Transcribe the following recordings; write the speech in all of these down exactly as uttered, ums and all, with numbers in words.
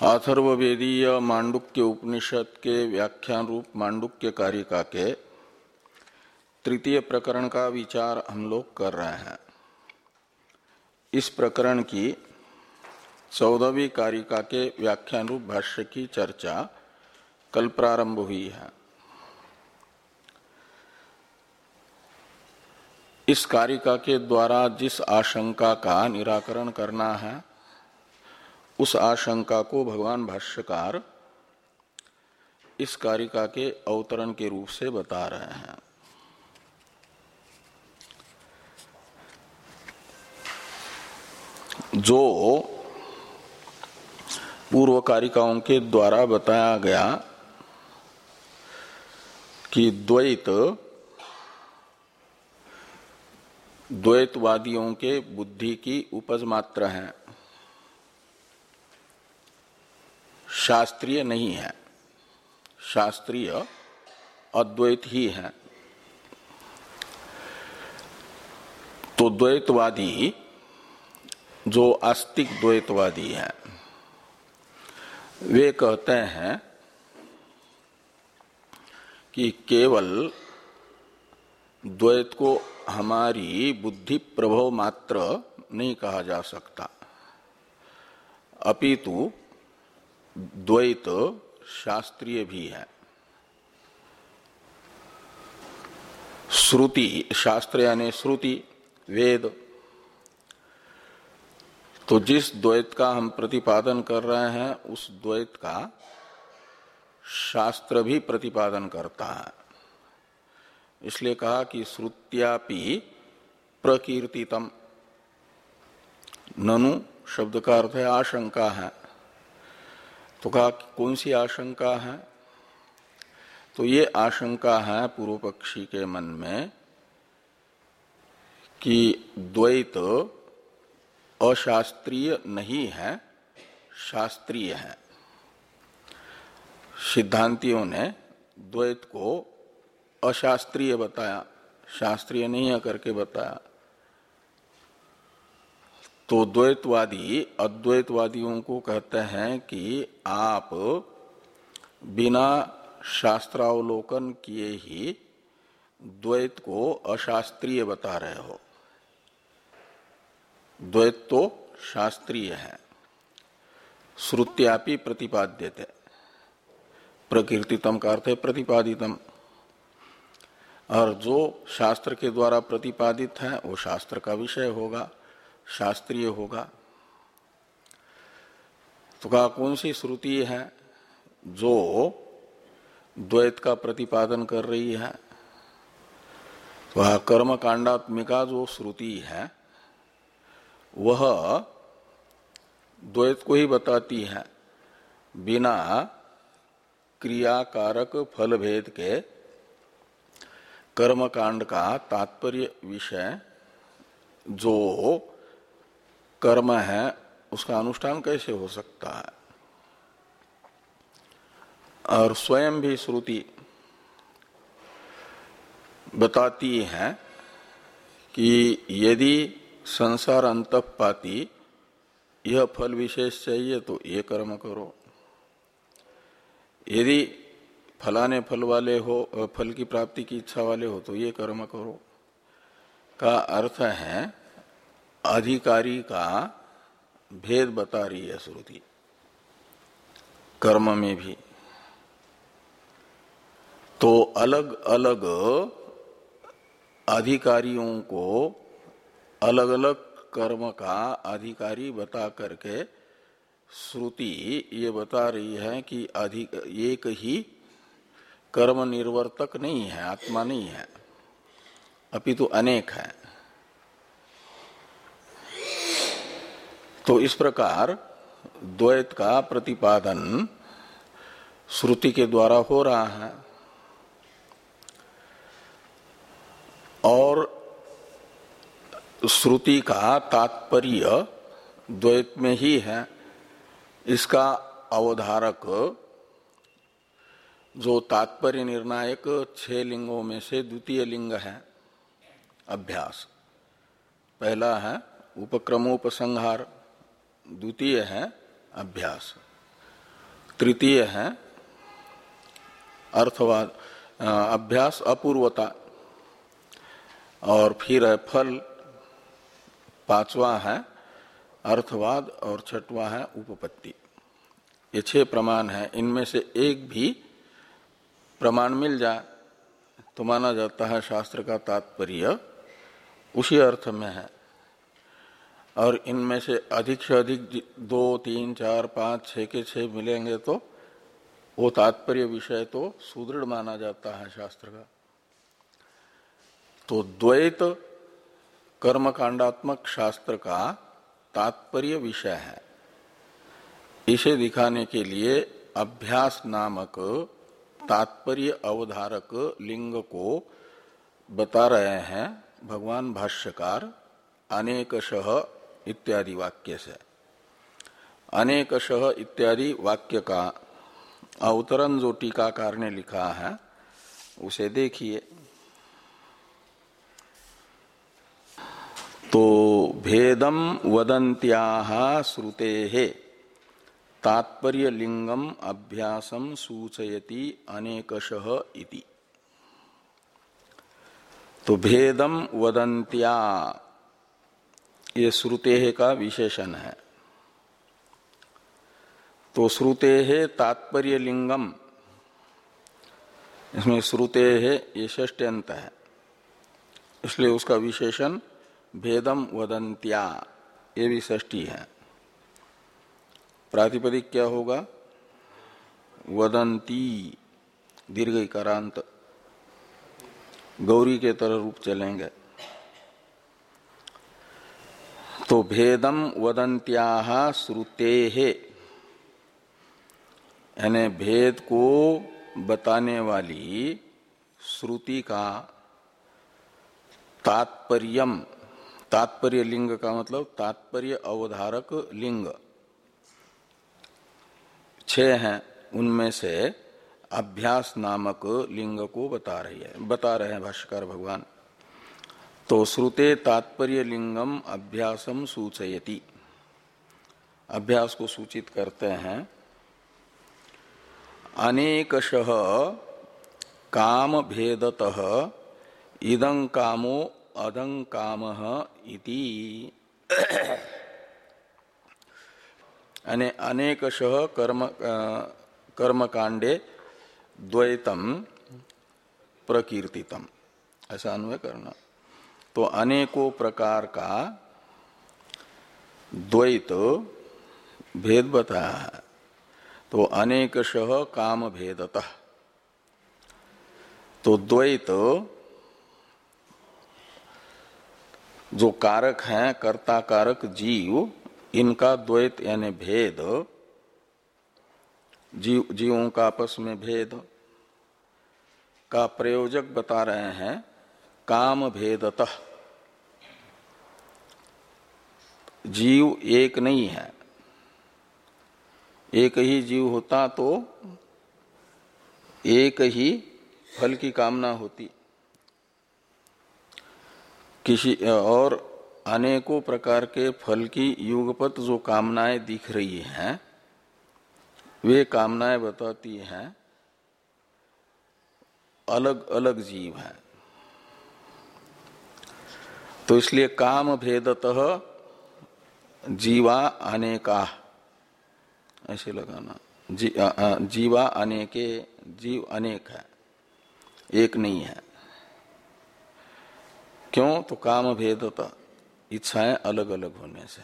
अथर्ववेदीय मांडुक्य उपनिषद के व्याख्यान रूप मांडुक्य कारिका के तृतीय प्रकरण का विचार हम लोग कर रहे हैं। इस प्रकरण की चौदहवीं कारिका के व्याख्यान रूप भाष्य की चर्चा कल प्रारंभ हुई है। इस कारिका के द्वारा जिस आशंका का निराकरण करना है उस आशंका को भगवान भाष्यकार इस कारिका के अवतरण के रूप से बता रहे हैं। जो पूर्व कारिकाओं के द्वारा बताया गया कि द्वैत द्वैतवादियों के बुद्धि की उपज मात्र है, शास्त्रीय नहीं है। शास्त्रीय अद्वैत ही है। तो द्वैतवादी जो आस्तिक द्वैतवादी हैं वे कहते हैं कि केवल द्वैत को हमारी बुद्धि प्रभव मात्र नहीं कहा जा सकता, अपितु द्वैत शास्त्रीय भी है। श्रुति, शास्त्र यानी श्रुति, वेद, तो जिस द्वैत का हम प्रतिपादन कर रहे हैं उस द्वैत का शास्त्र भी प्रतिपादन करता है। इसलिए कहा कि श्रुत्यापि प्रकीर्तितम। ननु शब्द का अर्थ है आशंका है। तो कहा कौन सी आशंका है? तो ये आशंका है पूर्व पक्षी के मन में कि द्वैत अशास्त्रीय नहीं है, शास्त्रीय है। सिद्धांतियों ने द्वैत को अशास्त्रीय बताया, शास्त्रीय नहीं है करके बताया। तो द्वैतवादी अद्वैतवादियों को कहते हैं कि आप बिना शास्त्रावलोकन किए ही द्वैत को अशास्त्रीय बता रहे हो। द्वैत तो शास्त्रीय है। श्रुत्यापि प्रतिपाद्यते, प्रकीर्तितम का अर्थ है प्रतिपादितम। और जो शास्त्र के द्वारा प्रतिपादित है वो शास्त्र का विषय होगा, शास्त्रीय होगा। तो कहा कौन सी श्रुति है जो द्वैत का प्रतिपादन कर रही है? वह कर्म कांडात्मिका जो श्रुति है वह द्वैत को ही बताती है, बिना क्रियाकारक फल भेद के कर्म कांड का तात्पर्य विषय जो कर्म है उसका अनुष्ठान कैसे हो सकता है। और स्वयं भी श्रुति बताती है कि यदि संसार अंतःपाती यह फल विशेष चाहिए तो ये कर्म करो, यदि फलाने फल वाले हो, फल की प्राप्ति की इच्छा वाले हो तो ये कर्म करो। का अर्थ है अधिकारी का भेद बता रही है श्रुति कर्म में भी। तो अलग अलग अधिकारियों को अलग अलग कर्म का अधिकारी बता करके श्रुति ये बता रही है कि अधिक एक ही कर्म निर्वर्तक नहीं है, आत्मा नहीं है, अपितु अनेक है। तो इस प्रकार द्वैत का प्रतिपादन श्रुति के द्वारा हो रहा है और श्रुति का तात्पर्य द्वैत में ही है। इसका अवधारक जो तात्पर्य निर्णायक छह लिंगों में से द्वितीय लिंग है अभ्यास। पहला है उपक्रमोपसंहार, द्वितीय है अभ्यास। तृतीय है अर्थवाद, अभ्यास अपूर्वता, और फिर है फल, पांचवा है अर्थवाद, और छठवां है उपपत्ति। ये छह प्रमाण है। इनमें से एक भी प्रमाण मिल जाए तो माना जाता है शास्त्र का तात्पर्य उसी अर्थ में है। और इनमें से अधिक से अधिक दो, तीन, चार, पांच, छह के छह मिलेंगे तो वो तात्पर्य विषय तो सुदृढ़ माना जाता है शास्त्र का। तो द्वैत कर्मकांडात्मक शास्त्र का तात्पर्य विषय है। इसे दिखाने के लिए अभ्यास नामक तात्पर्य अवधारक लिंग को बता रहे हैं भगवान भाष्यकार अनेकशः इत्यादि वाक्य से। अनेकशः इत्यादि वाक्य का अवतरण जो टीकाकार ने लिखा है उसे देखिए। तो भेदम वदन्त्याः श्रुतेः तात्पर्य लिंगम अभ्यासम सूचयति अनेकशः इति। तो भेदम वदन्त्या ये श्रुतेः का विशेषण है। तो श्रुतेः तात्पर्य लिंगम, इसमें श्रुतेः ये षष्ट्यंत है, इसलिए उसका विशेषण भेदम वदन्त्या ये भी षष्ठी है। प्रातिपदिक क्या होगा? वदंती, दीर्घ इकारांत, गौरी के तरह रूप चलेंगे। तो भेदम वदन्त्याः श्रुतेः यानी भेद को बताने वाली श्रुति का तात्पर्यम, तात्पर्य लिंग का मतलब तात्पर्य अवधारक लिंग छह हैं, उनमें से अभ्यास नामक लिंग को बता रही है, बता रहे हैं भाष्यकार भगवान। तो श्रुते तात्पर्य लिंगम अभ्यासम सूचयति, अभ्यास को सूचित करते हैं। अनेकशः काम भेदतः इदं कामो अदं कामः इति। अने अनेकशः कर्म कर्मकांडे द्वैतम प्रकीर्तितम, ऐसा अन्वय करना। तो अनेकों प्रकार का द्वैत भेद बताया है। तो अनेकशः काम भेदतः, तो द्वैत जो कारक हैं, कर्ता कारक जीव, इनका द्वैत यानी भेद, जीव जीवों का आपस में भेद का प्रयोजक बता रहे हैं काम भेदतः। जीव एक नहीं है, एक ही जीव होता तो एक ही फल की कामना होती, किसी और अनेकों प्रकार के फल की युगपत जो कामनाएं दिख रही हैं वे कामनाएं बताती हैं अलग अलग जीव हैं। तो इसलिए काम भेदतः जीवा अनेका, ऐसे लगाना, जी, आ, आ, जीवा अनेके, जीव अनेक है, एक नहीं है। क्यों? तो काम भेदता, इच्छाएं अलग अलग होने से।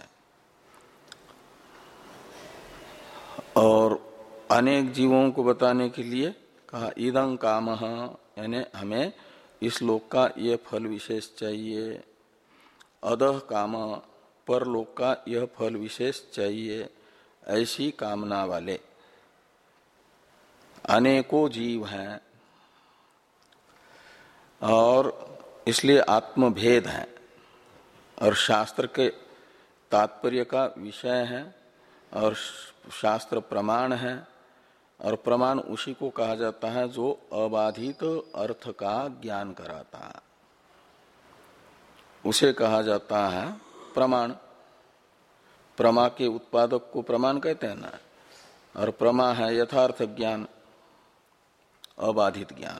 और अनेक जीवों को बताने के लिए कहा इदं कामः, यानी हमें इस लोक का यह फल विशेष चाहिए, अधः काम, परलोक का यह फल विशेष चाहिए, ऐसी कामना वाले अनेकों जीव हैं। और इसलिए आत्मभेद है और शास्त्र के तात्पर्य का विषय है और शास्त्र प्रमाण है। और प्रमाण उसी को कहा जाता है जो अबाधित अर्थ का ज्ञान कराता है, उसे कहा जाता है प्रमाण। प्रमा के उत्पादक को प्रमाण कहते हैं ना, और प्रमा है यथार्थ ज्ञान, अबाधित ज्ञान,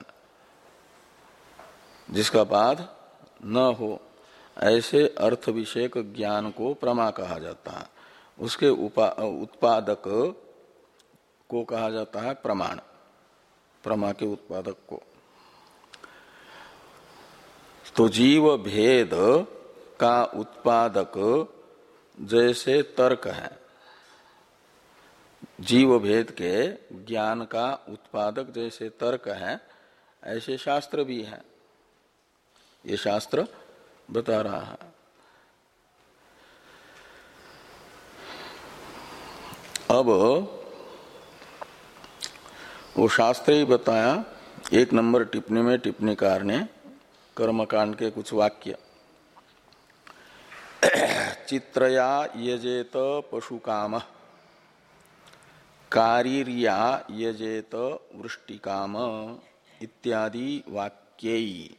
जिसका बाध न हो, ऐसे अर्थ विषयक ज्ञान को प्रमा कहा जाता है। उसके उपा उत्पादक को कहा जाता है प्रमाण, प्रमा के उत्पादक को। तो जीव भेद का उत्पादक जैसे तर्क है, जीव भेद के ज्ञान का उत्पादक जैसे तर्क है, ऐसे शास्त्र भी है। ये शास्त्र बता रहा है। अब वो शास्त्र ही बताया। एक नंबर टिप्पणी में टिप्पणीकार ने कर्मकांड के कुछ वाक्य, चित्रया यजेत पशुकाम, कारीर्या यजेत वृष्टिकाम इत्यादि वाक्यई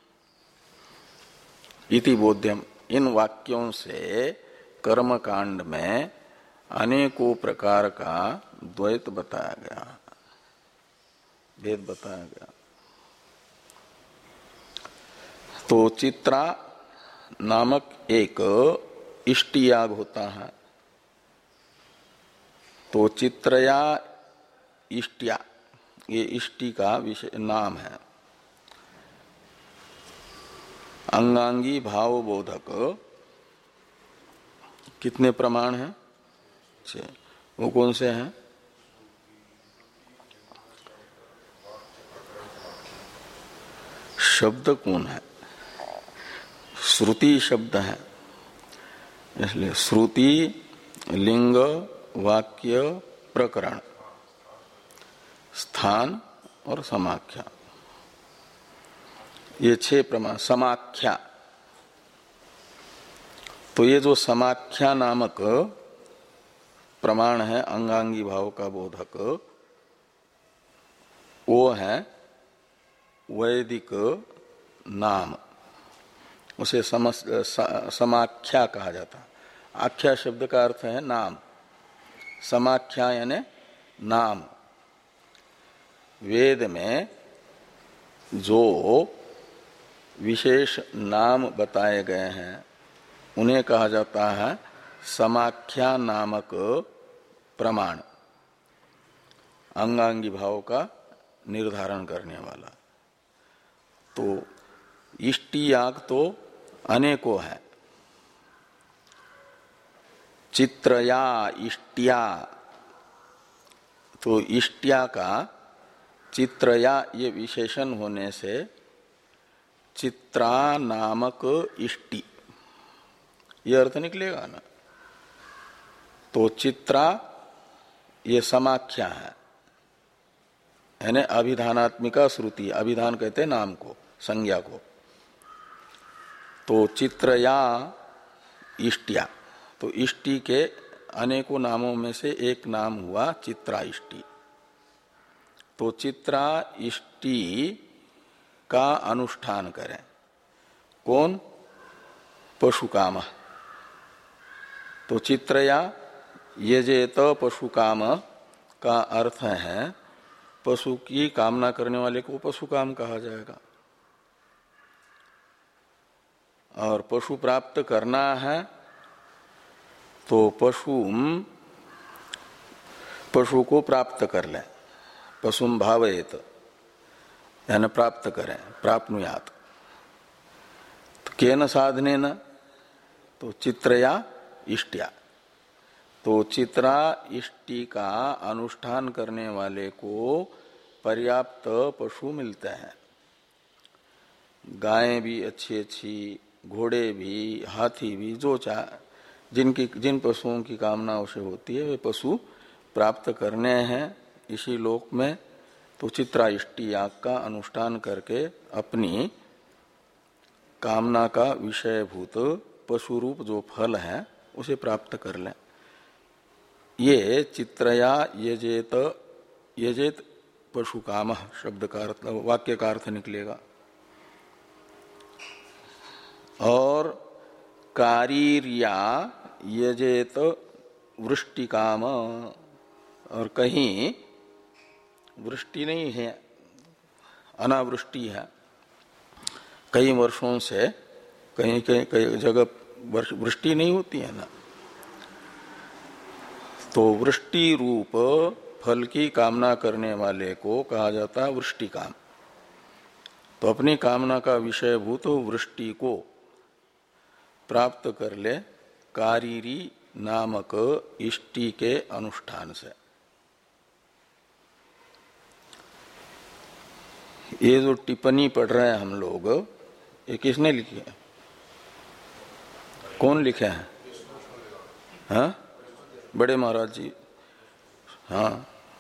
इति बोध्यम। इन वाक्यों से कर्मकांड में अनेकों प्रकार का द्वैत बताया गया, भेद बताया गया। तो चित्रा नामक एक इष्टि याग होता है। तो चित्रया इष्टिया, ये इष्टि का विषय नाम है। अंगांगी भाव बोधक कितने प्रमाण हैं? छह। वो कौन से हैं? शब्द कौन है? श्रुति शब्द है। इसलिए श्रुति, लिंग, वाक्य, प्रकरण, स्थान और समाख्या, ये छह प्रमाण। समाख्या, तो ये जो समाख्या नामक प्रमाण है अंगांगी भाव का बोधक, वो है वैदिक नाम, उसे समस, समाख्या कहा जाता है। आख्या शब्द का अर्थ है नाम, समाख्या यानी नाम। वेद में जो विशेष नाम बताए गए हैं उन्हें कहा जाता है समाख्या नामक प्रमाण, अंगांगी भाव का निर्धारण करने वाला। तो इष्टि याग तो अनेकों है। चित्रया इष्टिया, तो इष्टिया का चित्रया ये विशेषण होने से चित्रा नामक इष्टि, ये अर्थ निकलेगा ना। तो चित्रा ये समाख्या है, यानी अभिधानात्मिका श्रुति। अभिधान कहते हैं नाम को, संज्ञा को। तो चित्रया इष्टिया, तो इष्टि के अनेकों नामों में से एक नाम हुआ चित्रा इष्टि। तो चित्रा इष्टि का अनुष्ठान करें कौन? पशुकाम। तो चित्रया यजेत पशुकाम का अर्थ है पशु की कामना करने वाले को पशुकाम कहा जाएगा। और पशु प्राप्त करना है तो पशु पशु को प्राप्त कर ले, पशुम भावयेत, यानी प्राप्त करें, प्राप्नुयात। तो केन साधने न, तो चित्रया इष्टिया। तो चित्रा इष्टि का अनुष्ठान करने वाले को पर्याप्त पशु मिलते हैं। गायें भी अच्छी अच्छी, घोड़े भी, हाथी भी, जो चाह जिनकी जिन पशुओं की कामना उसे होती है वे पशु प्राप्त करने हैं इसी लोक में। तो चित्रा इष्टि याग का अनुष्ठान करके अपनी कामना का विषयभूत पशु रूप जो फल है उसे प्राप्त कर लें। ये चित्रया यजेत, यजेत पशुकाम शब्द का अर्थ, वाक्य का अर्थ निकलेगा। और कारीर्या यजेत वृष्टिकाम, और कहीं वृष्टि नहीं है, अनावृष्टि है। कई वर्षों से कहीं कहीं कई जगह वृष्टि नहीं होती है ना। तो वृष्टि रूप फल की कामना करने वाले को कहा जाता है वृष्टि काम। तो अपनी कामना का विषयभूत वृष्टि को प्राप्त कर ले कारीरी नामक इष्टि के अनुष्ठान से। ये जो टिप्पणी पढ़ रहे हैं हम लोग, ये किसने लिखी है? कौन लिखे हैं? हाँ, बड़े महाराज जी। हाँ,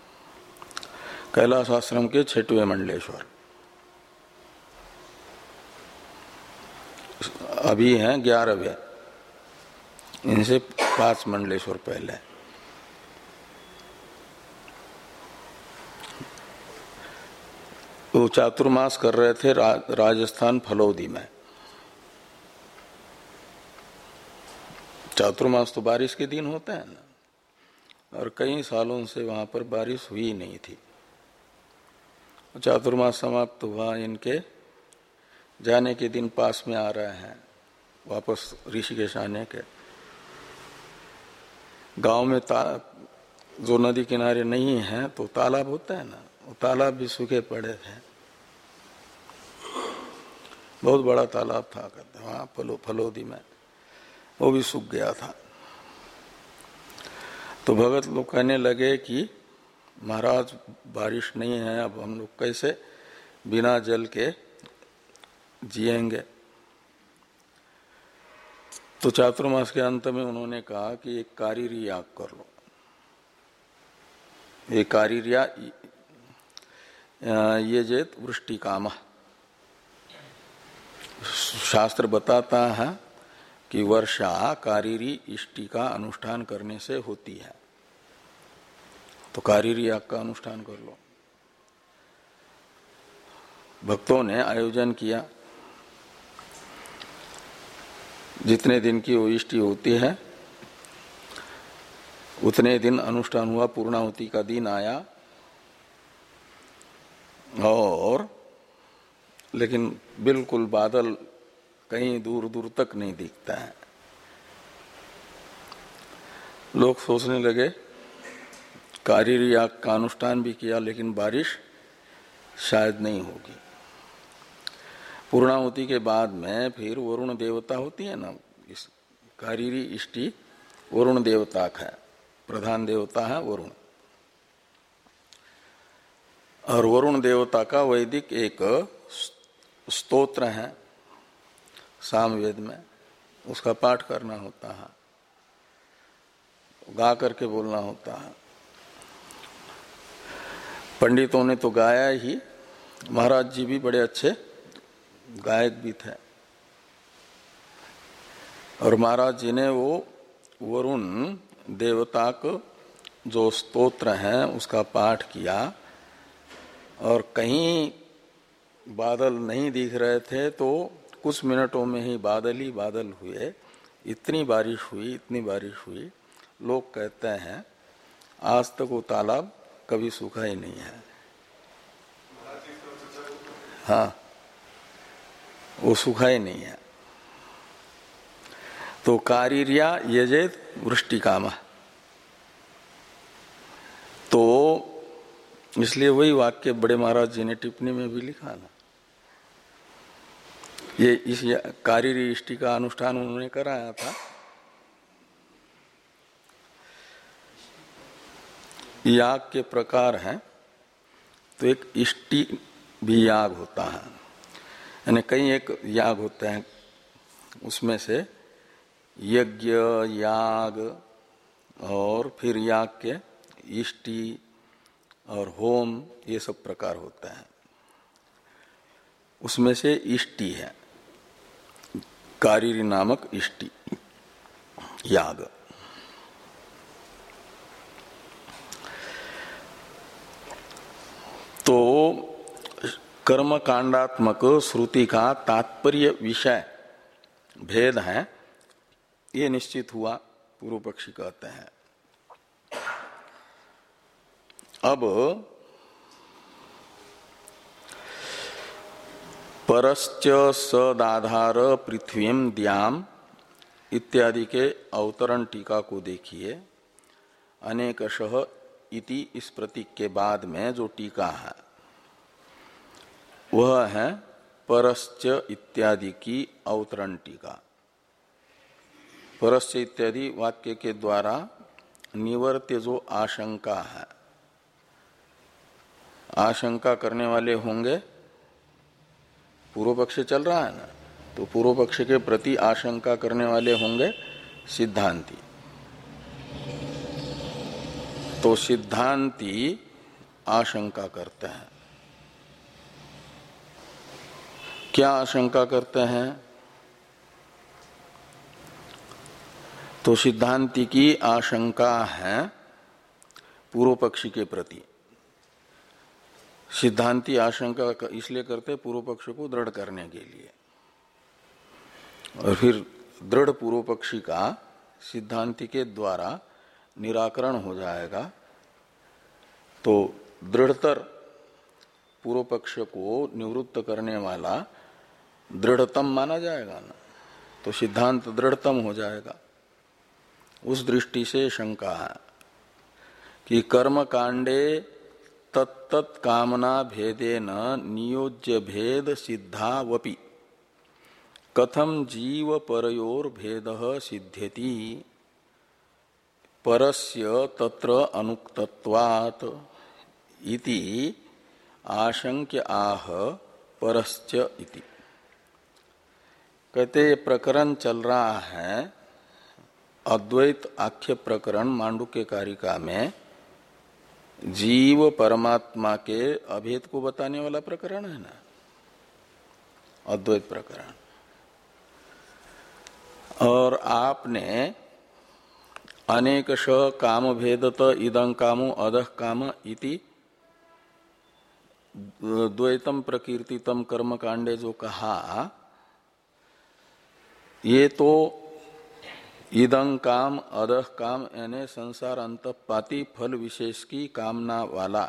कैलाश आश्रम के छठवें मंडलेश्वर। अभी हैं ग्यारहवें, इनसे पांच मंडलेश्वर पहले। वो चातुर्मास कर रहे थे रा, राजस्थान फलौदी में। चातुर्मास तो बारिश के दिन होता है ना, और कई सालों से वहां पर बारिश हुई नहीं थी। चातुर्मास समाप्त हुआ, इनके जाने के दिन पास में आ रहे हैं, वापस ऋषिकेश आने के। गांव में ता, जो नदी किनारे नहीं है तो तालाब होता है ना, वो तालाब भी सूखे पड़े थे। बहुत बड़ा तालाब था कहते वहां फलो फलोदी में, वो भी सूख गया था। तो भगत लोग कहने लगे कि महाराज बारिश नहीं है, अब हम लोग कैसे बिना जल के जिएंगे। तो चातुर्मास के अंत में उन्होंने कहा कि एक कारीरी याग कर लो। ये कारीरिया ये जेत वृष्टि काम। शास्त्र बताता है कि वर्षा कारीरी इष्टि का अनुष्ठान करने से होती है। तो कारीरी याग का अनुष्ठान कर लो। भक्तों ने आयोजन किया, जितने दिन की वो इष्टि होती है उतने दिन अनुष्ठान हुआ। पूर्णाहुति का दिन आया, और लेकिन बिल्कुल बादल कहीं दूर दूर तक नहीं दिखता है। लोग सोचने लगे, कारीरी याग का अनुष्ठान भी किया लेकिन बारिश शायद नहीं होगी। पूर्णाहुति के बाद में फिर वरुण देवता होती है ना, इस कारीरी इष्टि वरुण देवता का है, प्रधान देवता है वरुण। और वरुण देवता का वैदिक एक स्तोत्र है सामवेद में, उसका पाठ करना होता है, गा करके बोलना होता है। पंडितों ने तो गाया ही, महाराज जी भी बड़े अच्छे गायक भी थे। और महाराज जी ने वो वरुण देवता को जो स्तोत्र है उसका पाठ किया, और कहीं बादल नहीं दिख रहे थे तो कुछ मिनटों में ही बादल ही बादल हुए। इतनी बारिश हुई, इतनी बारिश हुई, लोग कहते हैं आज तक वो तालाब कभी सूखा ही नहीं है। हाँ, वो सूखा ही नहीं है। तो कारीरिया यजेत वृष्टि काम। तो इसलिए वही वाक्य बड़े महाराज जी ने टिप्पणी में भी लिखा ना, ये इस कारीरी इष्टि का अनुष्ठान उन्होंने कराया था। याग के प्रकार हैं, तो एक इष्टि भी याग होता है, यानी कई एक याग होते हैं, उसमें से यज्ञ, याग और फिर याग के इष्टि और होम, ये सब प्रकार होते हैं। उसमें से इष्टि है कारीरी नामक इष्टि याग। तो कर्म कांडात्मक श्रुति का तात्पर्य विषय भेद है, ये निश्चित हुआ। पूर्व पक्षी कहते हैं अब परश्च सदाधार पृथ्वीम द्याम इत्यादि के अवतरण टीका को देखिए। अनेकशः इति इस प्रतीक के बाद में जो टीका है वह है परश्च इत्यादि की अवतरण टीका। परश्च इत्यादि वाक्य के द्वारा निवर्त्य जो आशंका है, आशंका करने वाले होंगे, पूर्व पक्ष चल रहा है ना, तो पूर्व पक्ष के प्रति आशंका करने वाले होंगे सिद्धांती। तो सिद्धांती आशंका करते हैं। क्या आशंका करते हैं? तो सिद्धांती की आशंका है पूर्व पक्षी के प्रति। सिद्धांती आशंका इसलिए करते पूर्व पक्ष को दृढ़ करने के लिए, और फिर दृढ़ पूर्व पक्षी का सिद्धांति के द्वारा निराकरण हो जाएगा तो दृढ़तर पूर्व पक्ष को निवृत्त करने वाला दृढ़तम माना जाएगा ना, तो सिद्धांत दृढ़तम हो जाएगा। उस दृष्टि से शंका है कि कर्म कांडे तत्त कामना भेदेन नियोज्य भेद सिद्धावपि कथम जीव परयोर भेदः सिद्ध्यति परस्य तत्र अनुक्तत्वात् इति आशंक्य आह परश्च इति। कहते ये प्रकरण चल रहा है अद्वैत आख्य प्रकरण मांडुक्य कारिका में, जीव परमात्मा के अभेद को बताने वाला प्रकरण है ना, अद्वैत प्रकरण। और आपने अनेकश काम भेदत इदं कामो अदः काम इति द्वैतम प्रकीर्तितम कर्म कांडे जो कहा, ये तो इदं काम अदः काम यानी संसार अंतपाती फल विशेष की कामना वाला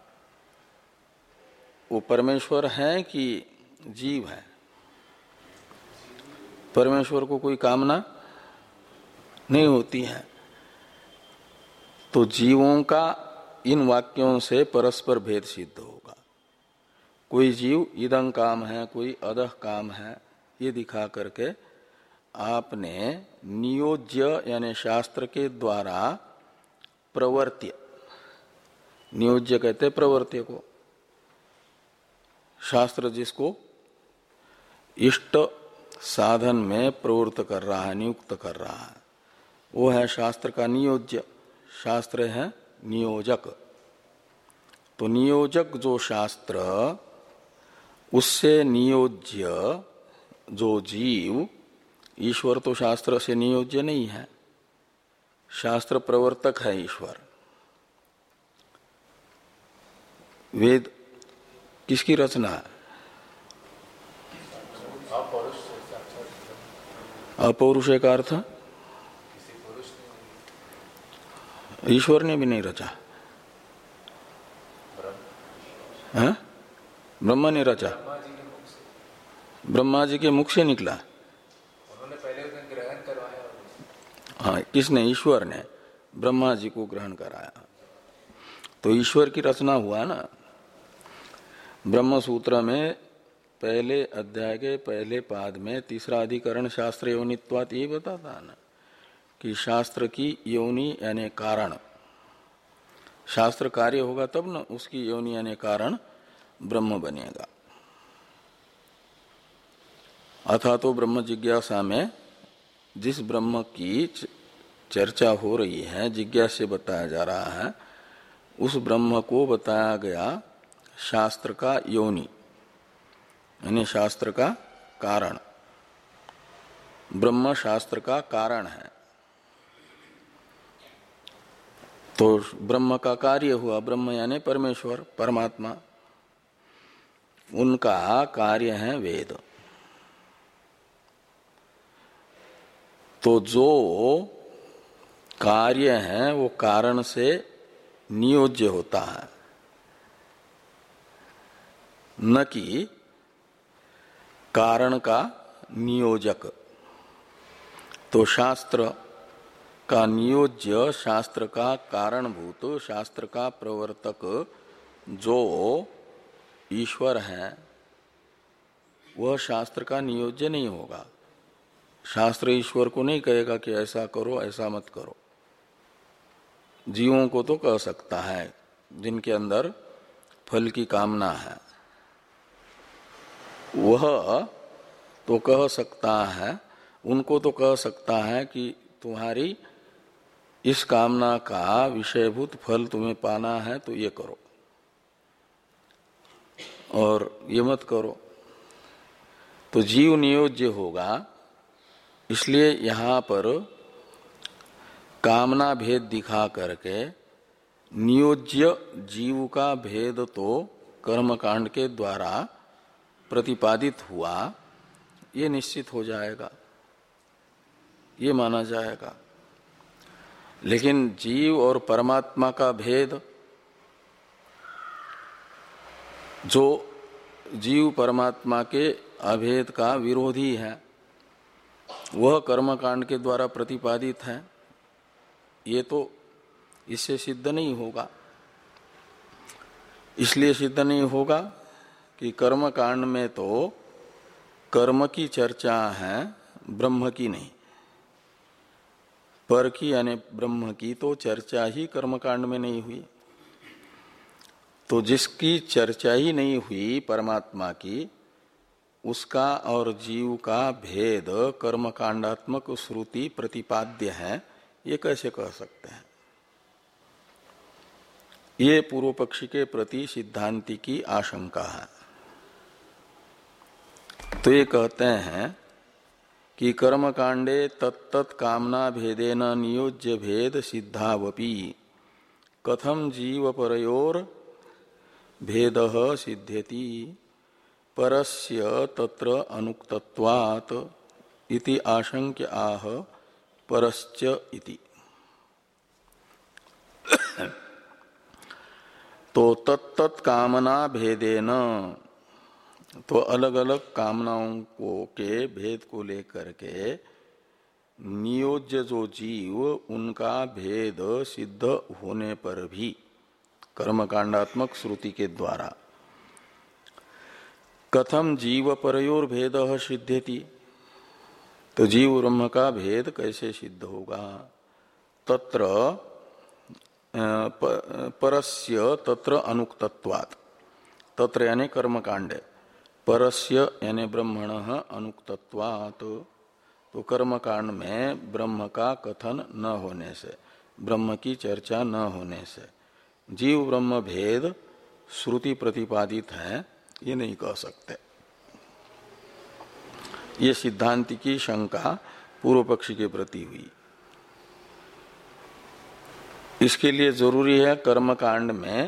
वो परमेश्वर है कि जीव है? परमेश्वर को कोई कामना नहीं होती है। तो जीवों का इन वाक्यों से परस्पर भेद सिद्ध होगा। कोई जीव इदं काम है, कोई अदः काम है, ये दिखा करके आपने नियोज्य यानी शास्त्र के द्वारा प्रवर्त्य, नियोज्य कहते प्रवर्त्य को, शास्त्र जिसको इष्ट साधन में प्रवृत्त कर रहा है, नियुक्त कर रहा है, वो है शास्त्र का नियोज्य। शास्त्र है नियोजक। तो नियोजक जो शास्त्र, उससे नियोज्य जो जीव, ईश्वर तो शास्त्र से नियोज्य नहीं है, शास्त्र प्रवर्तक है ईश्वर। वेद किसकी रचना है? अपौरुष का अर्थ ईश्वर ने भी नहीं रचा है, ब्रह्मा ने रचा, ब्रह्मा जी के मुख से निकला। उन्होंने पहले ग्रहण करवाया। हाँ, किसने? ईश्वर ने ब्रह्मा जी को ग्रहण कराया। तो ईश्वर की रचना हुआ ना। ब्रह्म सूत्र में पहले अध्याय के पहले पाद में तीसरा अधिकरण शास्त्र योनित्वात यही बताता है ना कि शास्त्र की योनि यानी कारण, शास्त्र कार्य होगा तब न उसकी योनि यानी कारण ब्रह्म बनेगा। अथा तो ब्रह्म जिज्ञासा में जिस ब्रह्म की चर्चा हो रही है, जिज्ञासा बताया जा रहा है, उस ब्रह्म को बताया गया शास्त्र का योनि यानी शास्त्र का कारण। ब्रह्म शास्त्र का कारण है। तो ब्रह्म का कार्य हुआ, ब्रह्म यानी परमेश्वर परमात्मा, उनका कार्य है वेद। तो जो कार्य है वो कारण से नियोज्य होता है, न कि कारण का नियोजक। तो शास्त्र का नियोज्य, शास्त्र का कारणभूत, शास्त्र का प्रवर्तक जो ईश्वर है वह शास्त्र का नियोज्य नहीं होगा। शास्त्र ईश्वर को नहीं कहेगा कि ऐसा करो ऐसा मत करो। जीवों को तो कह सकता है जिनके अंदर फल की कामना है, वह तो कह सकता है, उनको तो कह सकता है कि तुम्हारी इस कामना का विषयभूत फल तुम्हें पाना है तो ये करो और ये मत करो। तो जीव नियोज्य होगा। इसलिए यहां पर कामना भेद दिखा करके नियोज्य जीव का भेद तो कर्मकांड के द्वारा प्रतिपादित हुआ, ये निश्चित हो जाएगा, ये माना जाएगा। लेकिन जीव और परमात्मा का भेद, जो जीव परमात्मा के अभेद का विरोधी है, वह कर्मकांड के द्वारा प्रतिपादित है, ये तो इससे सिद्ध नहीं होगा। इसलिए सिद्ध नहीं होगा कि कर्मकांड में तो कर्म की चर्चा है, ब्रह्म की नहीं। पर की यानी ब्रह्म की तो चर्चा ही कर्मकांड में नहीं हुई। तो जिसकी चर्चा ही नहीं हुई परमात्मा की, उसका और जीव का भेद कर्मकांडात्मक श्रुति प्रतिपाद्य है, ये कैसे कह सकते हैं? ये पूर्व पक्षी के प्रति सिद्धांति की आशंका है। तो ये कहते हैं कि कर्मकांडे तत्तत् कामना भेदेन नियोज्य भेद सिद्धावपि कथम जीव परयोर भेदः सिद्ध्यति परस्य तत्र अनुक्तत्वात् इति आशंक्य आह परश्च इति। तो तत्तत् कामना भेदेन, तो अलग अलग कामनाओं को के भेद को लेकर के नियोज्य जो जीव, उनका भेद सिद्ध होने पर भी कर्मकांडात्मक श्रुति के द्वारा कथम जीव परयोर भेद सिद्ध्यति, तो जीव ब्रह्म का भेद कैसे सिद्ध होगा? तत्र परस्य तत्र अनुक्तत्वात्, तत्र यानी कर्मकांडे, परस्य यानी ब्रह्मणः अनुक्तत्वात्, तो कर्मकांड में ब्रह्म का कथन न होने से, ब्रह्म की चर्चा न होने से जीव ब्रह्म भेद श्रुति प्रतिपादित है, ये नहीं कह सकते। ये सिद्धांति की शंका पूर्व पक्षी के प्रति हुई। इसके लिए जरूरी है कर्मकांड में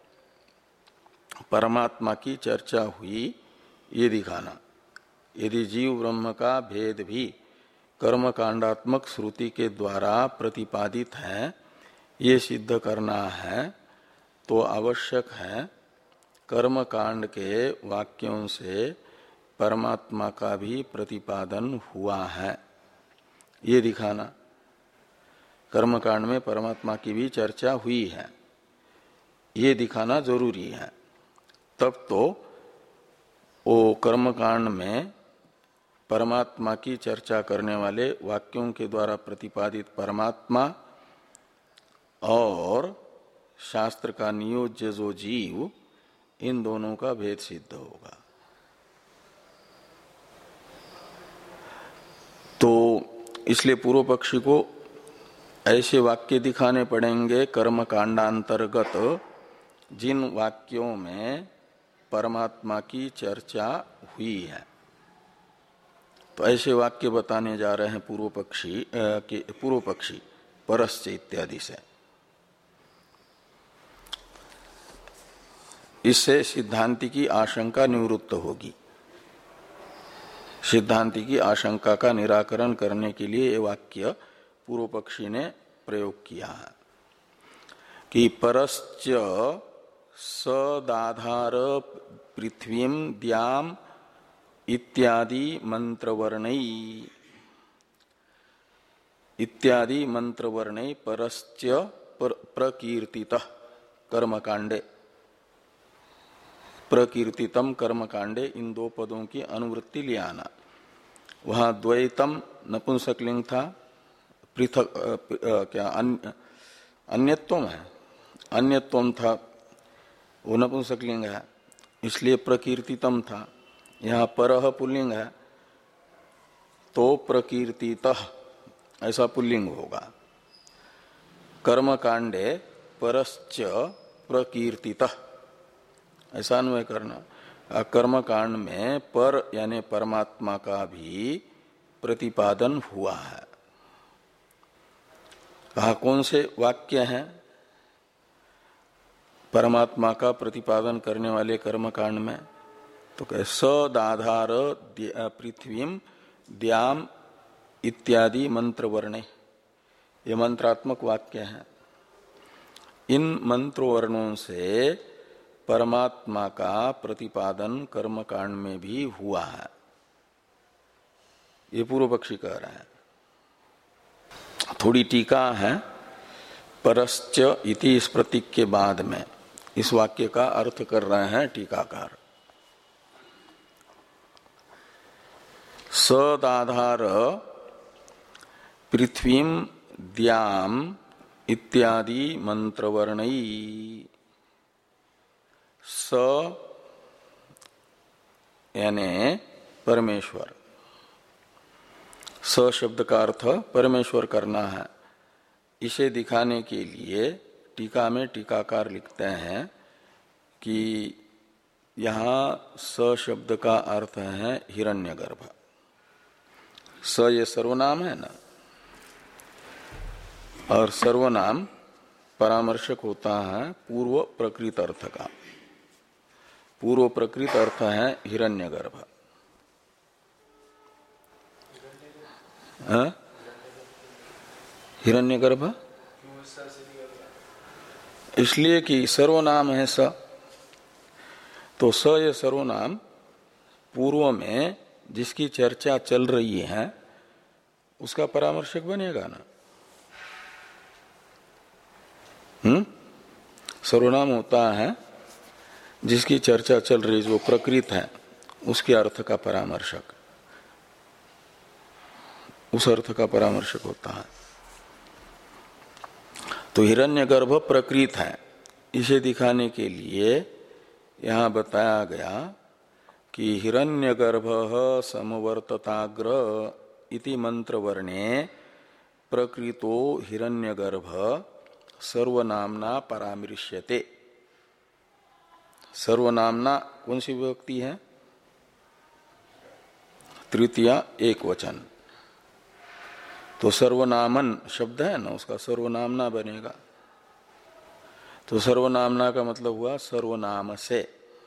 परमात्मा की चर्चा हुई ये दिखाना। यदि जीव ब्रह्म का भेद भी कर्मकांडात्मक श्रुति के द्वारा प्रतिपादित है, ये सिद्ध करना है, तो आवश्यक है कर्मकांड के वाक्यों से परमात्मा का भी प्रतिपादन हुआ है, ये दिखाना। कर्मकांड में परमात्मा की भी चर्चा हुई है, ये दिखाना जरूरी है। तब तो वो कर्मकांड में परमात्मा की चर्चा करने वाले वाक्यों के द्वारा प्रतिपादित परमात्मा और शास्त्र का नियोज्य जो जीव, इन दोनों का भेद सिद्ध होगा। तो इसलिए पूर्व पक्षी को ऐसे वाक्य दिखाने पड़ेंगे कर्मकांडांतर्गत जिन वाक्यों में परमात्मा की चर्चा हुई है। तो ऐसे वाक्य बताने जा रहे हैं पूर्व पक्षी के पूर्व पक्षी परश्च इत्यादि से। इससे सिद्धांति की आशंका निवृत्त होगी। सिद्धांति की आशंका का निराकरण करने के लिए ये वाक्य पूर्व पक्षी ने प्रयोग किया है। कि परश्च सदाधार पृथ्वीं द्याम इत्यादि मंत्रवर्णई इत्यादि मंत्रवर्णई परश्च पर, प्रकीर्तितः कर्मकांडे प्रकीर्तितम कर्मकांडे इन दो पदों की अनुवृत्ति ले आना। वहां द्वैतम नपुंसकलिंग था, पृथक क्या अन्य अन्यत्वम है, अन्यत्वम था वो नपुंसकलिंग है, इसलिए प्रकीर्तितम था। यहाँ परह पुल्लिंग है तो प्रकीर्तितः ऐसा पुल्लिंग होगा। कर्मकांडे परश्च प्रकीर्तितः ऐसा अन्वय करना। कर्मकांड में पर यानी परमात्मा का भी प्रतिपादन हुआ है। कहा कौन से वाक्य हैं परमात्मा का प्रतिपादन करने वाले कर्मकांड में? तो कहे सदाधार पृथ्वीं द्याम इत्यादि मंत्र वर्णे, ये मंत्रात्मक वाक्य हैं। इन मंत्र वर्णों से परमात्मा का प्रतिपादन कर्मकांड में भी हुआ है, ये पूर्व पक्षी कह रहा है। थोड़ी टीका है परश्च इति इस प्रतीक के बाद में, इस वाक्य का अर्थ कर रहे हैं टीकाकार। सदाधार पृथ्वीं द्याम इत्यादि मंत्रवर्णई, स यानी परमेश्वर, स शब्द का अर्थ परमेश्वर करना है। इसे दिखाने के लिए टीका में टीकाकार लिखते हैं कि यहाँ स शब्द का अर्थ है हिरण्यगर्भ। स ये सर्वनाम है ना, और सर्वनाम परामर्शक होता है पूर्व प्रकृत अर्थ का। पूर्व प्रकृत अर्थ है हिरण्यगर्भ। हिरण्यगर्भ इसलिए कि सर्वनाम है स, तो स ये सर्वनाम पूर्व में जिसकी चर्चा चल रही है उसका परामर्शक बनेगा ना। हम्म सर्वनाम होता है जिसकी चर्चा चल रही, जो प्रकृत है उसके अर्थ का परामर्शक, उस अर्थ का परामर्शक होता है। तो हिरण्यगर्भ प्रकृत है, इसे दिखाने के लिए यहाँ बताया गया कि हिरण्यगर्भ समवर्तताग्र इति मंत्रवर्णे प्रकृतो हिरण्यगर्भ सर्वनामना परामृश्यते। सर्वनामना कौन सी विभक्ति है? तृतीया एक वचन। तो सर्वनामन शब्द है ना, उसका सर्वनामना बनेगा। तो सर्वनामना का मतलब हुआ सर्वनाम से।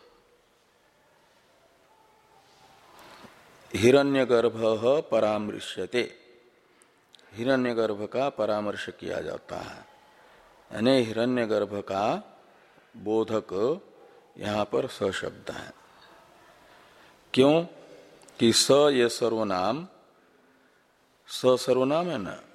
हिरण्यगर्भ परामृश्यते, हिरण्यगर्भ का परामर्श किया जाता है, यानी हिरण्यगर्भ का बोधक यहाँ पर स शब्द है। क्यों कि स ये सर्वनाम, स सर्वनाम है ना,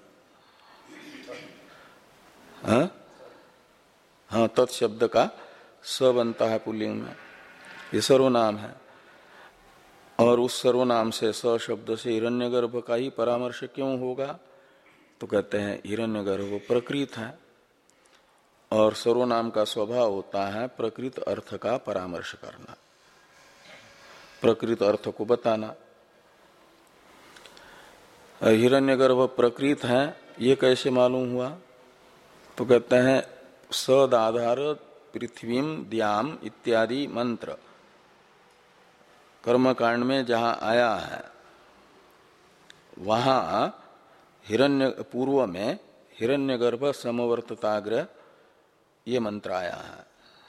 हाँ हाँ तत्शब्द का स बनता है पुल्लिंग में, ये सर्वनाम है। और उस सर्वनाम से स शब्द से हिरण्यगर्भ का ही परामर्श क्यों होगा? तो कहते हैं हिरण्यगर्भ प्रकृत है और सर्वनाम का स्वभाव होता है प्रकृत अर्थ का परामर्श करना, प्रकृत अर्थ को बताना। हिरण्यगर्भ प्रकृत है ये कैसे मालूम हुआ? तो कहते हैं सदाधार पृथ्वीं द्याम इत्यादि मंत्र कर्मकांड में जहां आया है वहां हिरण्य पूर्व में हिरण्यगर्भ समवर्तताग्र ये मंत्र आया है।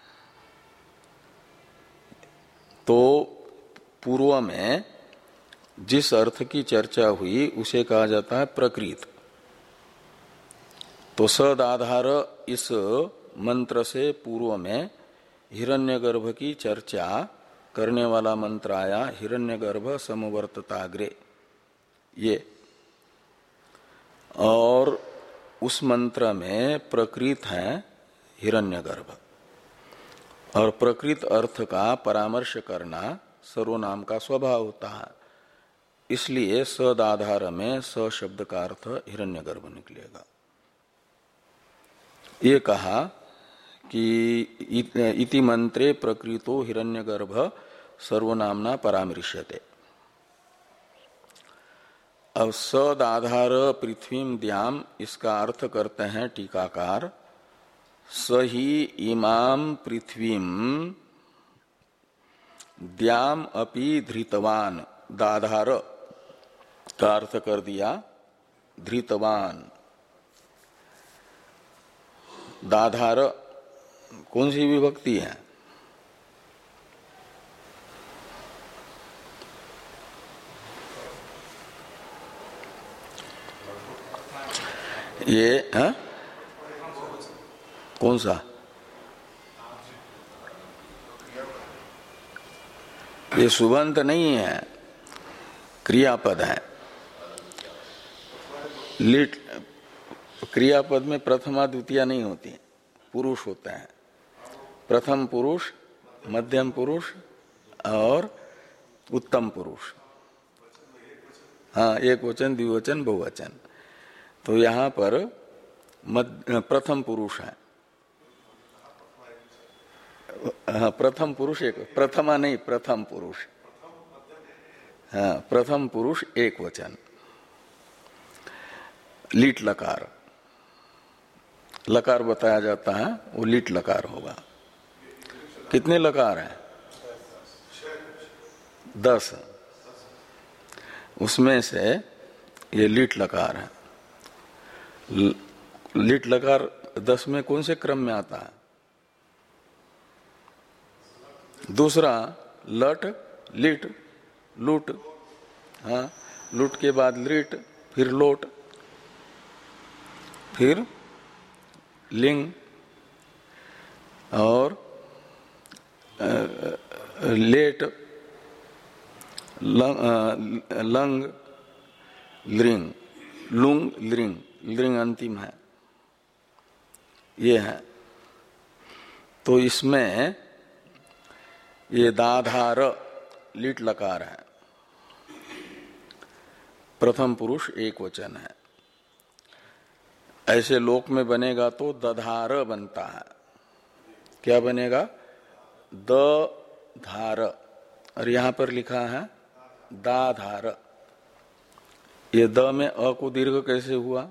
तो पूर्व में जिस अर्थ की चर्चा हुई उसे कहा जाता है प्रकृत। तो सदाधार इस मंत्र से पूर्व में हिरण्यगर्भ की चर्चा करने वाला मंत्र आया, हिरण्यगर्भ समवर्तताग्रे, ये। और उस मंत्र में प्रकृत है हिरण्यगर्भ, और प्रकृत अर्थ का परामर्श करना सर्वनाम का स्वभाव होता है, इसलिए सदाधार में स शब्द का अर्थ हिरण्यगर्भ निकलेगा। ये कहा कि इति मंत्रे प्रकृतो हिरण्यगर्भ सर्वनामना परामृश्यते। अब सदाधार पृथ्वीम द्याम, इसका अर्थ करते हैं टीकाकार, स ही इमाम पृथ्वीम द्याम अपि धृतवान, दाधार का अर्थ कर दिया धृतवान। दाधार कौन सी विभक्ति है? ये है? कौन सा? ये सुबंत नहीं है, क्रियापद है। लिट क्रियापद में प्रथमा द्वितीय नहीं होती, पुरुष होता है। प्रथम पुरुष, मध्यम पुरुष और उत्तम पुरुष। हाँ, एक वचन, द्विवचन, बहुवचन। तो यहाँ पर मध्य प्रथम पुरुष है। हाँ, प्रथम पुरुष एक, प्रथमा नहीं, प्रथम पुरुष। हाँ, प्रथम पुरुष एक वचन। लीट लकार, लकार बताया जाता है, वो लीट लकार होगा। कितने लकार हैं? दस। उसमें से ये लीट लकार है। लीट लकार दस में कौन से क्रम में आता है? दूसरा, लट, लिट, लूट। हाँ, लूट के बाद लिट, फिर लोट, फिर लिंग और लेट, लंग, लंग, लिंग, लुंग, लिंग, लिंग अंतिम है। ये है। तो इसमें ये दाधार लीट लकार है, प्रथम पुरुष एक वचन है। ऐसे लोक में बनेगा तो दधार बनता है। क्या बनेगा? द धार, और यहां पर लिखा है दाधार। ये द में अ को दीर्घ कैसे हुआ?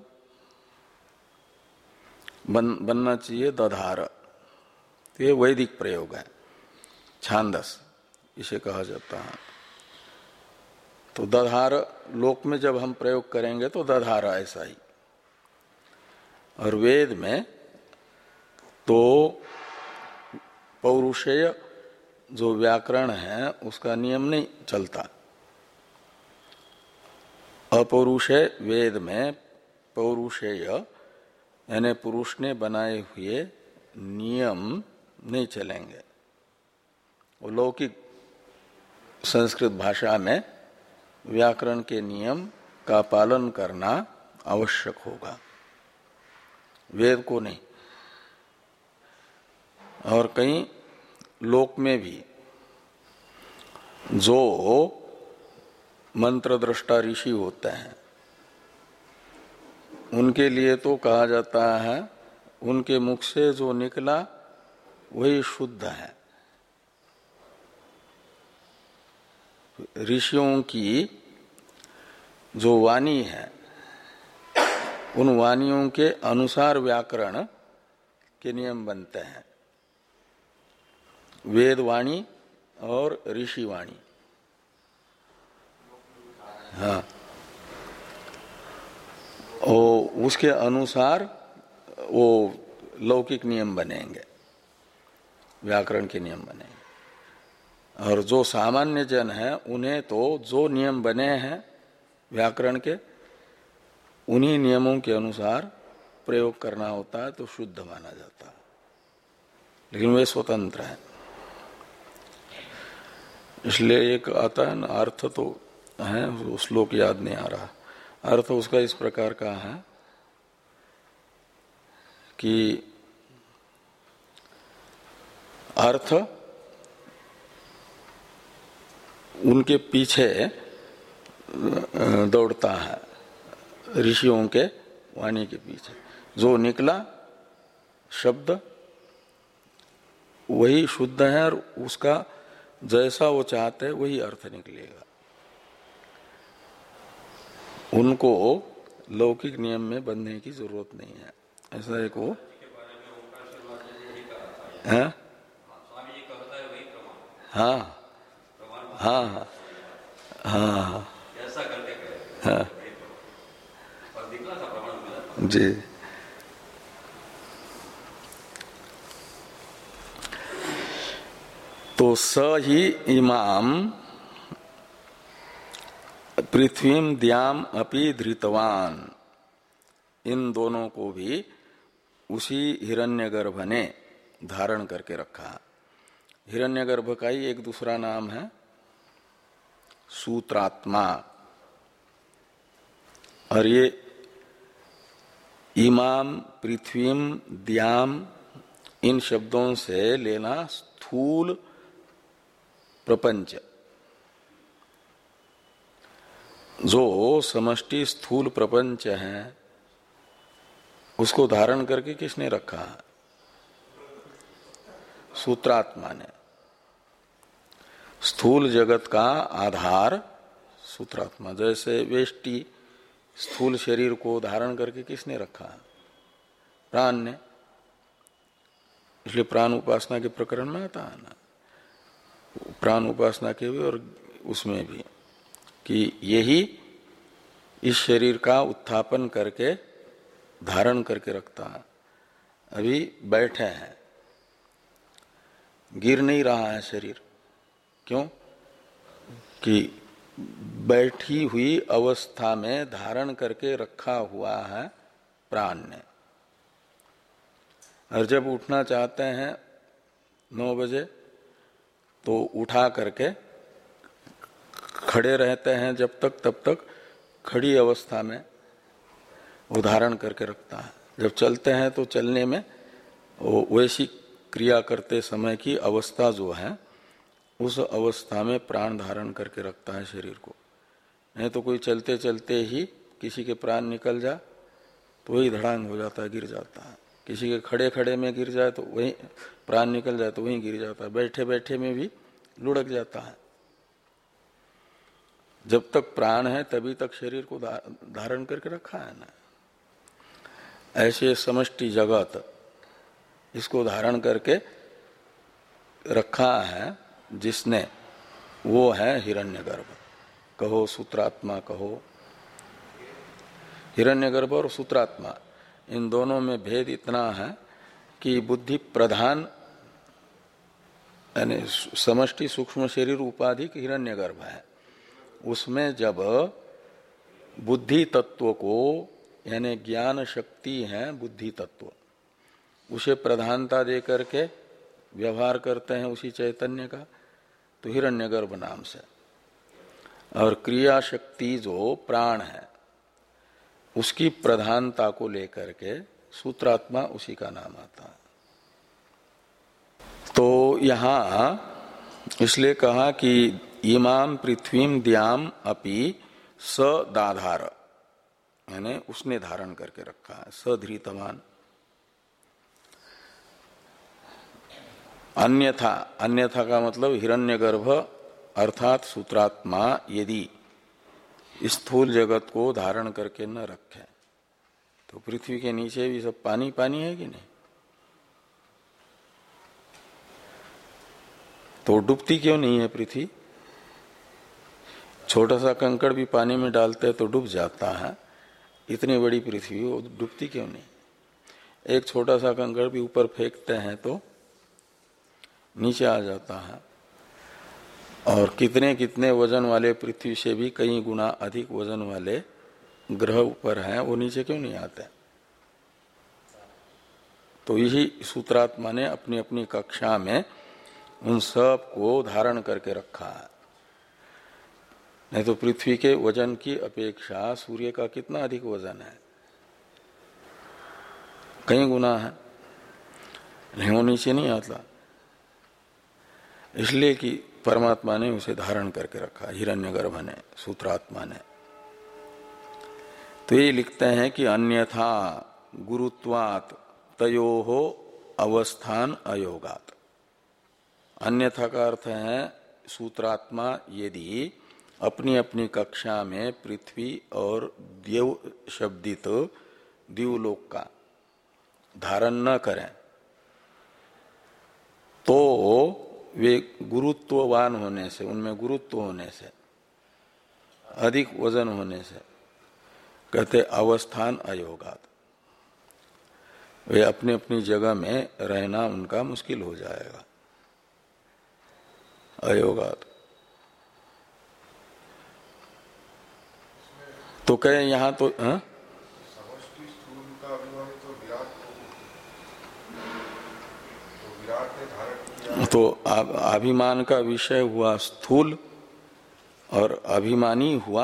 बन, बनना चाहिए दधार। तो ये वैदिक प्रयोग है, छांदस इसे कहा जाता है। तो दधार लोक में जब हम प्रयोग करेंगे तो दधार ऐसा ही। और वेद में तो पौरुषेय जो व्याकरण है उसका नियम नहीं चलता। अपौरुषेय वेद में पौरुषेय यानी पुरुष ने बनाए हुए नियम नहीं चलेंगे। वो लौकिक संस्कृत भाषा में व्याकरण के नियम का पालन करना आवश्यक होगा, वेद को नहीं। और कई लोक में भी जो मंत्र दृष्टा ऋषि होते हैं उनके लिए तो कहा जाता है उनके मुख से जो निकला वही शुद्ध है। ऋषियों की जो वाणी है उन वाणियों के अनुसार व्याकरण के नियम बनते हैं। वेद वाणी और ऋषि वाणी, हाँ, और उसके अनुसार वो लौकिक नियम बनेंगे, व्याकरण के नियम बनेंगे। और जो सामान्य जन है उन्हें तो जो नियम बने हैं व्याकरण के उन्हीं नियमों के अनुसार प्रयोग करना होता है, तो शुद्ध माना जाता है। लेकिन वे स्वतंत्र हैं। इसलिए एक आता है ना, अर्थ तो है, वो श्लोक याद नहीं आ रहा, अर्थ उसका इस प्रकार का है कि अर्थ उनके पीछे दौड़ता है, ऋषियों के वाणी के पीछे जो निकला शब्द वही शुद्ध है और उसका जैसा वो चाहते हैं वही अर्थ निकलेगा। उनको लौकिक नियम में बंधने की जरूरत नहीं है। ऐसा एक वो है, हाँ हाँ हाँ हाँ हाँ जी। तो स ही इमाम पृथ्वीम द्याम अपि धृतवान, इन दोनों को भी उसी हिरण्यगर्भ ने धारण करके रखा। हिरण्यगर्भ का ही एक दूसरा नाम है सूत्रात्मा। और ये इमाम पृथ्वीम द्याम इन शब्दों से लेना स्थूल प्रपंच, जो समष्टि स्थूल प्रपंच है उसको धारण करके किसने रखा? सूत्रात्मा ने। स्थूल जगत का आधार सूत्रात्मा, जैसे वेष्टि स्थूल शरीर को धारण करके किसने रखा? प्राण ने। इसलिए प्राण उपासना के प्रकरण में आता है ना, प्राण उपासना के भी और उसमें भी, कि यही इस शरीर का उत्थापन करके धारण करके रखता है। अभी बैठे हैं, गिर नहीं रहा है शरीर, क्यों? कि बैठी हुई अवस्था में धारण करके रखा हुआ है प्राण ने। और जब उठना चाहते हैं नौ बजे तो उठा करके खड़े रहते हैं जब तक, तब तक खड़ी अवस्था में वो धारण करके रखता है। जब चलते हैं तो चलने में वो वैसी क्रिया करते समय की अवस्था जो है उस अवस्था में प्राण धारण करके रखता है शरीर को। नहीं तो कोई चलते चलते ही किसी के प्राण निकल जाए तो वही धड़ांग हो जाता है, गिर जाता है। किसी के खड़े खड़े में गिर जाए तो वही प्राण निकल जाए तो वही गिर जाता है। बैठे बैठे में भी लुढ़क जाता है। जब तक प्राण है तभी तक शरीर को धारण करके रखा है ना। ऐसे समष्टि जगत इसको धारण करके रखा है जिसने, वो है हिरण्यगर्भ। कहो सूत्रात्मा कहो, हिरण्यगर्भ और सूत्रात्मा इन दोनों में भेद इतना है कि बुद्धि प्रधान यानी समष्टि सूक्ष्म शरीर उपाधिक हिरण्यगर्भ है। उसमें जब बुद्धि तत्व को यानी ज्ञान शक्ति है बुद्धि तत्व, उसे प्रधानता दे करके व्यवहार करते हैं उसी चैतन्य का, तो हिरण्यगर्भ नाम से। और क्रिया शक्ति जो प्राण है उसकी प्रधानता को लेकर के सूत्रात्मा उसी का नाम आता है। तो यहां इसलिए कहा कि इमाम पृथ्वीम द्याम अपि स दाधार, यानी उसने धारण करके रखा है, सधृतवान। अन्यथा, अन्यथा का मतलब हिरण्यगर्भ अर्थात सूत्रात्मा यदि स्थूल जगत को धारण करके न रखे तो पृथ्वी के नीचे भी सब पानी पानी है कि नहीं? तो डूबती क्यों नहीं है पृथ्वी? छोटा सा कंकड़ भी पानी में डालते हैं तो डूब जाता है, इतनी बड़ी पृथ्वी वो डूबती क्यों नहीं? एक छोटा सा कंकड़ भी ऊपर फेंकते हैं तो नीचे आ जाता है। और कितने कितने वजन वाले पृथ्वी से भी कई गुना अधिक वजन वाले ग्रह ऊपर हैं, वो नीचे क्यों नहीं आते? तो यही सूत्रात्मा ने अपनी अपनी कक्षा में उन सब को धारण करके रखा है। नहीं तो पृथ्वी के वजन की अपेक्षा सूर्य का कितना अधिक वजन है, कई गुना है, नहीं वो नीचे नहीं आता। इसलिए कि परमात्मा ने उसे धारण करके रखा, हिरण्यगर्भ ने, सूत्रात्मा ने। तो ये लिखते हैं कि अन्यथा गुरुत्वात् तयोहो अवस्थान अयोगात। अन्यथा का अर्थ है सूत्रात्मा यदि अपनी अपनी कक्षा में पृथ्वी और देव शब्दित दिवलोक का धारण न करें तो वे गुरुत्ववान होने से, उनमें गुरुत्व होने से, अधिक वजन होने से कहते अवस्थान अयोगात, वे अपनी अपनी जगह में रहना उनका मुश्किल हो जाएगा। अयोगात तो कहे यहां तो हाँ? तो अभिमान का विषय हुआ स्थूल और अभिमानी हुआ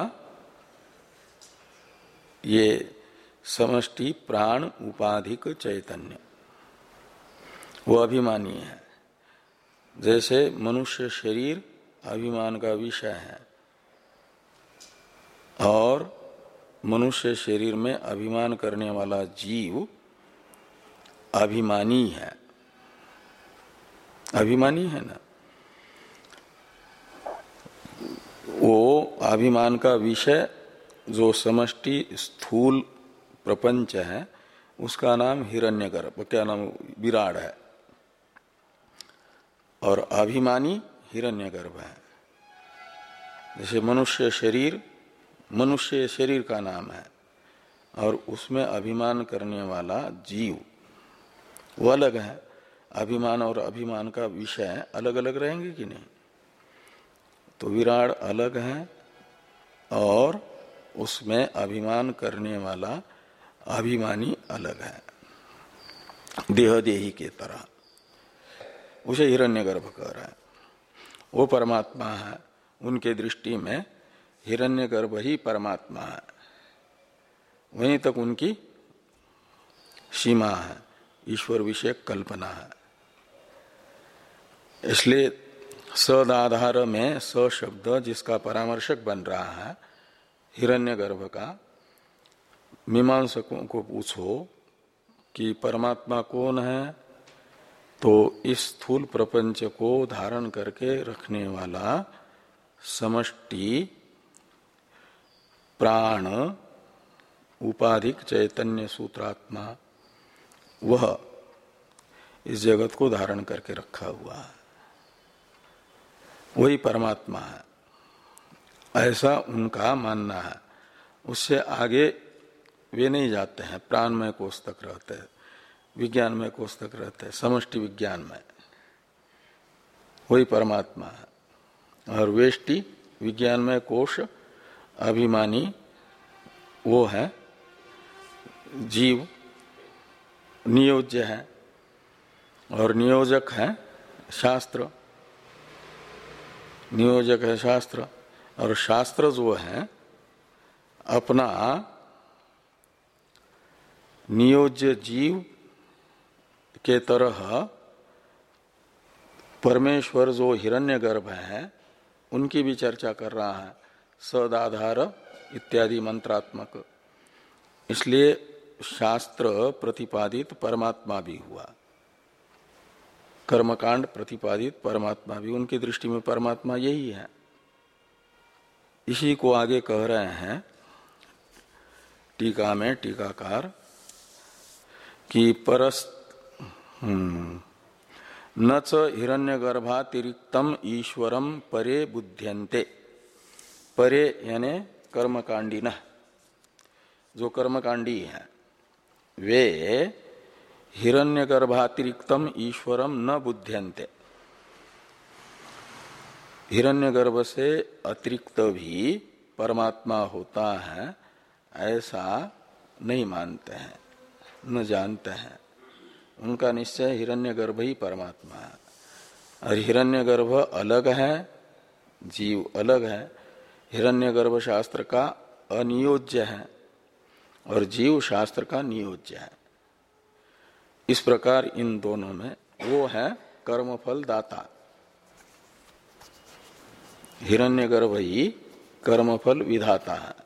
ये समष्टि प्राण उपाधिक चैतन्य, वो अभिमानी है। जैसे मनुष्य शरीर अभिमान का विषय है और मनुष्य शरीर में अभिमान करने वाला जीव अभिमानी है, अभिमानी है ना, वो अभिमान का विषय जो समष्टि स्थूल प्रपंच है उसका नाम हिरण्यगर्भ, क्या नाम, विराट है, और अभिमानी हिरण्यगर्भ है। जैसे मनुष्य शरीर मनुष्य शरीर का नाम है और उसमें अभिमान करने वाला जीव वो अलग है। अभिमान और अभिमान का विषय अलग अलग रहेंगे कि नहीं? तो विराट अलग है और उसमें अभिमान करने वाला अभिमानी अलग है, देह देही के तरह। उसे हिरण्यगर्भ कह रहा है, वो परमात्मा है। उनके दृष्टि में हिरण्यगर्भ ही परमात्मा है, वहीं तक उनकी सीमा है, ईश्वर विषयक कल्पना है। इसलिए सदाधार में स शब्द जिसका परामर्शक बन रहा है हिरण्यगर्भ का, मीमांसकों को पूछो कि परमात्मा कौन है, तो इस स्थूल प्रपंच को धारण करके रखने वाला समष्टि प्राण उपाधिक चैतन्य सूत्रात्मा, वह इस जगत को धारण करके रखा हुआ है, वही परमात्मा है, ऐसा उनका मानना है। उससे आगे वे नहीं जाते हैं, प्राणमय कोष तक रहते हैं, विज्ञानमय कोष तक रहते हैं, समष्टि विज्ञान में, वही परमात्मा है। और वेष्टि विज्ञानमय कोष अभिमानी वो है जीव, नियोज्य है, और नियोजक है शास्त्र, नियोजक है शास्त्र। और शास्त्र जो है अपना नियोज्य जीव के तरह परमेश्वर जो हिरण्यगर्भ है उनकी भी चर्चा कर रहा है, सदाधार इत्यादि मंत्रात्मक। इसलिए शास्त्र प्रतिपादित परमात्मा भी हुआ, कर्मकांड प्रतिपादित परमात्मा भी, उनकी दृष्टि में परमात्मा यही है। इसी को आगे कह रहे हैं टीका में टीकाकार कि परस न च हिरण्यगर्भातिरिक्तम ईश्वरम परे बुध्यन्ते। परे यानी कर्मकांडी न, जो कर्मकांडी है वे हिरण्यगर्भातिरिक्तम ईश्वरम न बुध्यन्ते, हिरण्यगर्भ से अतिरिक्त भी परमात्मा होता है ऐसा नहीं मानते हैं, न जानते हैं। उनका निश्चय हिरण्यगर्भ ही परमात्मा है। और हिरण्यगर्भ अलग है, जीव अलग है। हिरण्यगर्भ शास्त्र का अनियोज्य है और जीव शास्त्र का नियोज्य है। इस प्रकार इन दोनों में वो है कर्मफल दाता। हिरण्यगर्भ ही कर्मफल विधाता है।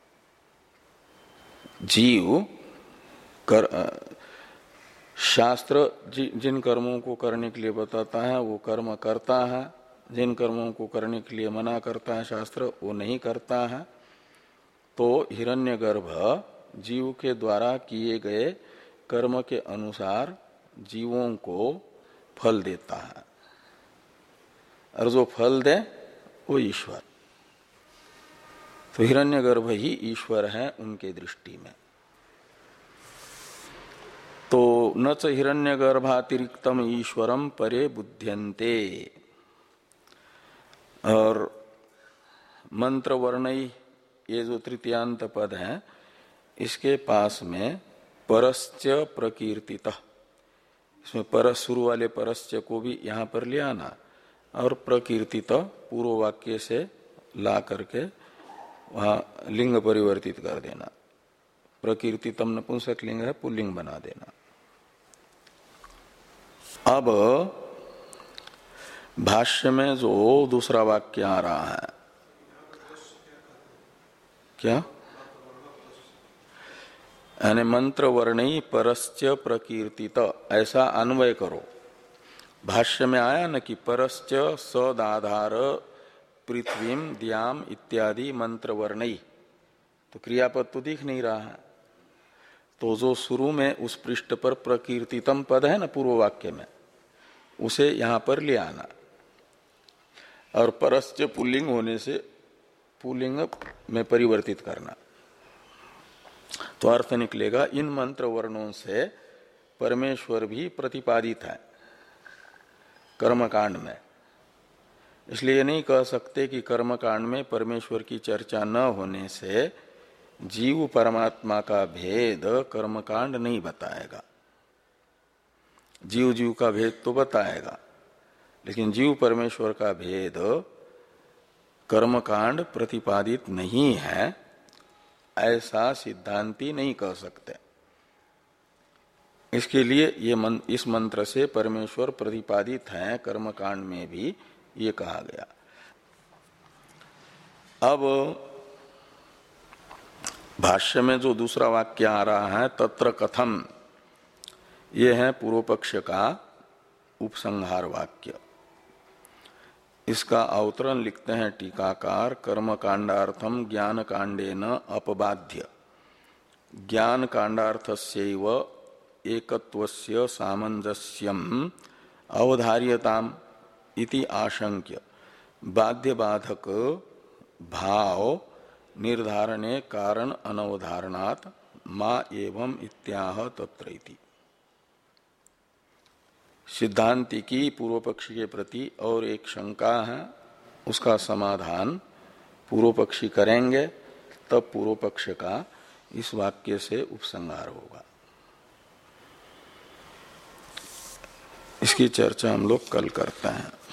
जीव कर, शास्त्र जि, जिन कर्मों को करने के लिए बताता है वो कर्म करता है, जिन कर्मों को करने के लिए मना करता है शास्त्र वो नहीं करता है। तो हिरण्यगर्भ जीव के द्वारा किए गए कर्म के अनुसार जीवों को फल देता है, और जो फल दे वो ईश्वर। तो हिरण्यगर्भ ही ईश्वर है उनके दृष्टि में। तो न च हिरण्यगर्भातिरिक्तम ईश्वरम परे बुध्यन्ते। और मंत्र वर्णई ये जो तृतीयांत पद है इसके पास में परस्य प्रकीर्तितः, इसमें परस शुरू वाले परस्य को भी यहां पर ले आना और प्रकीर्तित पूर्व वाक्य से ला करके वहां लिंग परिवर्तित कर देना। प्रकीर्तितम नपुंसक लिंग है, पुल्लिंग बना देना। अब भाष्य में जो दूसरा वाक्य आ रहा है क्या, यानी मंत्र वर्णी परस्य प्रकीर्तित ऐसा अन्वय करो। भाष्य में आया न कि परस्य सदाधार पृथ्वीम द्याम इत्यादि मंत्र वर्णी, तो क्रियापद तो दिख नहीं रहा है। तो जो शुरू में उस पृष्ठ पर प्रकीर्तितम पद है ना पूर्व वाक्य में, उसे यहां पर ले आना और परस्य पुल्लिंग होने से पुल्लिंग में परिवर्तित करना। तो अर्थ निकलेगा इन मंत्र वर्णों से परमेश्वर भी प्रतिपादित है कर्मकांड में। इसलिए नहीं कह सकते कि कर्मकांड में परमेश्वर की चर्चा न होने से जीव परमात्मा का भेद कर्मकांड नहीं बताएगा। जीव जीव का भेद तो बताएगा, लेकिन जीव परमेश्वर का भेद कर्मकांड प्रतिपादित नहीं है, ऐसा सिद्धांती नहीं कह सकते। इसके लिए ये मन, इस मंत्र से परमेश्वर प्रतिपादित है कर्मकांड में भी, ये कहा गया। अब भाष्य में जो दूसरा वाक्य आ रहा है तत्र कथम, ये है पूर्व पक्ष का उपसंहार वाक्य। इसका अवतरण लिखते हैं टीकाकार, कर्म कांडार्थम ज्ञान कांडेन अपबाध्य ज्ञान कांडार्थस्यैव एकत्वस्य सामंजस्यम अवधार्यताम इति आशंक्य बाध्य बाधक भाव निर्धारणे कारण अनवधारणात् मा एवं इत्याह तत्र इति। सिद्धांति की पूर्व पक्षी के प्रति और एक शंका है, उसका समाधान पूर्व पक्षी करेंगे, तब पूर्व पक्ष का इस वाक्य से उपसंहार होगा। इसकी चर्चा हम लोग कल करते हैं।